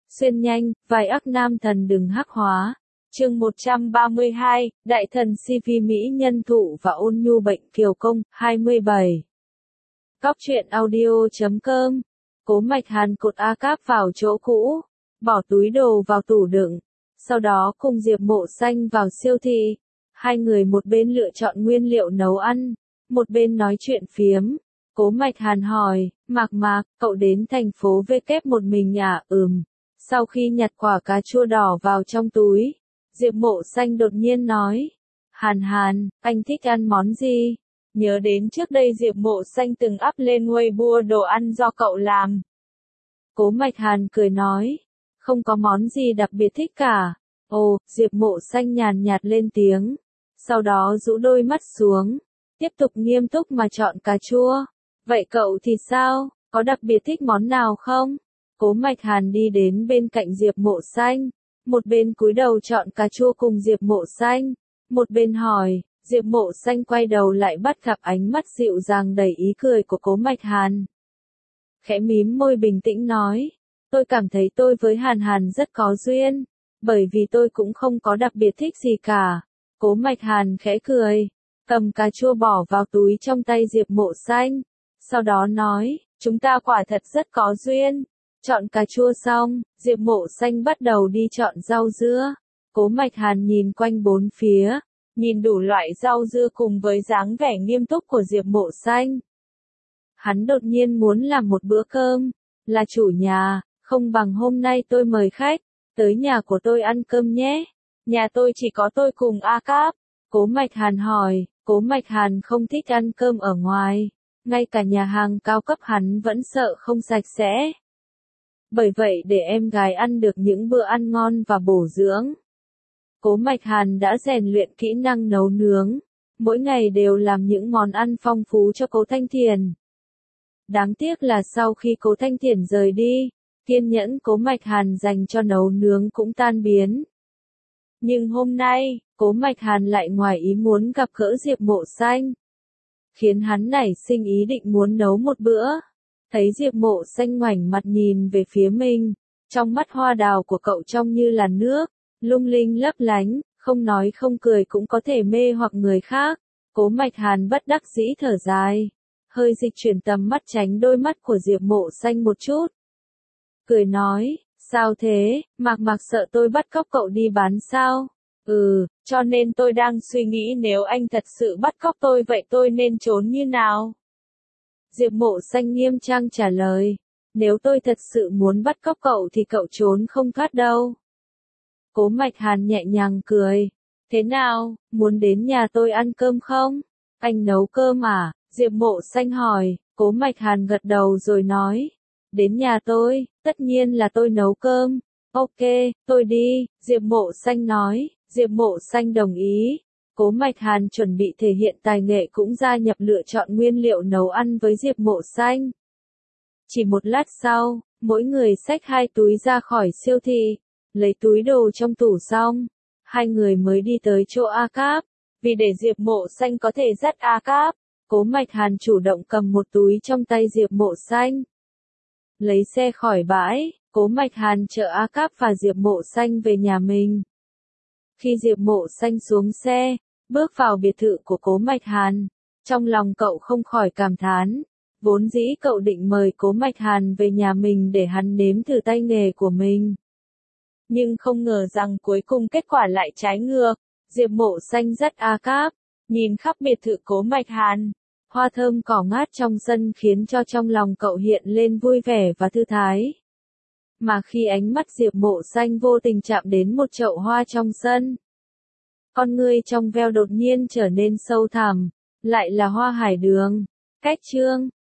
Xuyên nhanh, vai ác nam thần đừng hắc hóa. Chương 132, Đại thần CV Mỹ nhân thụ và ôn nhu bệnh kiều công, 27. Cóc truyện audio.com. Cố Mạch Hàn cột A Cáp vào chỗ cũ, bỏ túi đồ vào tủ đựng, sau đó cùng Diệp Mộ Xanh vào siêu thị. Hai người một bên lựa chọn nguyên liệu nấu ăn, một bên nói chuyện phiếm. Cố Mạch Hàn hỏi, Mạc, cậu đến thành phố V kép một mình à? Sau khi nhặt quả cà chua đỏ vào trong túi, Diệp Mộ Xanh đột nhiên nói, Hàn, anh thích ăn món gì? Nhớ đến trước đây Diệp Mộ Xanh từng up lên Weibo đồ ăn do cậu làm. Cố Mạch Hàn cười nói, không có món gì đặc biệt thích cả. Ồ, Diệp Mộ Xanh nhàn nhạt lên tiếng, sau đó rũ đôi mắt xuống, tiếp tục nghiêm túc mà chọn cà chua. Vậy cậu thì sao, có đặc biệt thích món nào không? Cố Mạch Hàn đi đến bên cạnh Diệp Mộ Xanh, một bên cúi đầu chọn cà chua cùng Diệp Mộ Xanh, một bên hỏi. Diệp Mộ Xanh quay đầu lại bắt gặp ánh mắt dịu dàng đầy ý cười của Cố Mạch Hàn. Khẽ mím môi bình tĩnh nói, tôi cảm thấy tôi với Hàn rất có duyên, bởi vì tôi cũng không có đặc biệt thích gì cả. Cố Mạch Hàn khẽ cười, cầm cà chua bỏ vào túi trong tay Diệp Mộ Xanh, sau đó nói, chúng ta quả thật rất có duyên. Chọn cà chua xong, Diệp Mộ Xanh bắt đầu đi chọn rau dưa. Cố Mạch Hàn nhìn quanh bốn phía, nhìn đủ loại rau dưa cùng với dáng vẻ nghiêm túc của Diệp Mộ Xanh. Hắn đột nhiên muốn làm một bữa cơm, là chủ nhà, không bằng hôm nay tôi mời khách, tới nhà của tôi ăn cơm nhé. Nhà tôi chỉ có tôi cùng A Cáp. Cố Mạch Hàn hỏi, Cố Mạch Hàn không thích ăn cơm ở ngoài, ngay cả nhà hàng cao cấp hắn vẫn sợ không sạch sẽ. Bởi vậy để em gái ăn được những bữa ăn ngon và bổ dưỡng, Cố Mạch Hàn đã rèn luyện kỹ năng nấu nướng, mỗi ngày đều làm những món ăn phong phú cho Cố Thanh Thiền. Đáng tiếc là sau khi Cố Thanh Thiền rời đi, kiên nhẫn Cố Mạch Hàn dành cho nấu nướng cũng tan biến. Nhưng hôm nay, Cố Mạch Hàn lại ngoài ý muốn gặp gỡ Diệp Mộ Xanh, khiến hắn nảy sinh ý định muốn nấu một bữa. Thấy Diệp Mộ Xanh ngoảnh mặt nhìn về phía mình, trong mắt hoa đào của cậu trông như là nước, lung linh lấp lánh, không nói không cười cũng có thể mê hoặc người khác. Cố Mạch Hàn bất đắc dĩ thở dài, hơi dịch chuyển tầm mắt tránh đôi mắt của Diệp Mộ Xanh một chút. Cười nói, sao thế, Mạc sợ tôi bắt cóc cậu đi bán sao? Cho nên tôi đang suy nghĩ nếu anh thật sự bắt cóc tôi vậy tôi nên trốn như nào? Diệp Mộ Xanh nghiêm trang trả lời, nếu tôi thật sự muốn bắt cóc cậu thì cậu trốn không thoát đâu. Cố Mạch Hàn nhẹ nhàng cười, thế nào, muốn đến nhà tôi ăn cơm không? Anh nấu cơm à? Diệp Mộ Xanh hỏi. Cố Mạch Hàn gật đầu rồi nói, đến nhà tôi, tất nhiên là tôi nấu cơm. Ok, tôi đi, Diệp Mộ Xanh nói. Diệp Mộ Xanh đồng ý. Cố Mạch Hàn chuẩn bị thể hiện tài nghệ cũng gia nhập lựa chọn nguyên liệu nấu ăn với Diệp Mộ Xanh. Chỉ một lát sau, mỗi người xách 2 túi ra khỏi siêu thị, lấy túi đồ trong tủ xong, hai người mới đi tới chỗ A Cáp. Vì để Diệp Mộ Xanh có thể dắt A Cáp, Cố Mạch Hàn chủ động cầm một túi trong tay Diệp Mộ Xanh. Lấy xe khỏi bãi, Cố Mạch Hàn chở A Cáp và Diệp Mộ Xanh về nhà mình. Khi Diệp Mộ Xanh xuống xe, bước vào biệt thự của Cố Mạch Hàn, trong lòng cậu không khỏi cảm thán, vốn dĩ cậu định mời Cố Mạch Hàn về nhà mình để hắn nếm thử tay nghề của mình. Nhưng không ngờ rằng cuối cùng kết quả lại trái ngược. Diệp Mộ Xanh dắt A Cáp, nhìn khắp biệt thự Cố Mạch Hàn, hoa thơm cỏ ngát trong sân khiến cho trong lòng cậu hiện lên vui vẻ và thư thái. Mà khi ánh mắt Diệp Mộ Xanh vô tình chạm đến một chậu hoa trong sân, con ngươi trong veo đột nhiên trở nên sâu thẳm, lại là hoa hải đường. Cách chương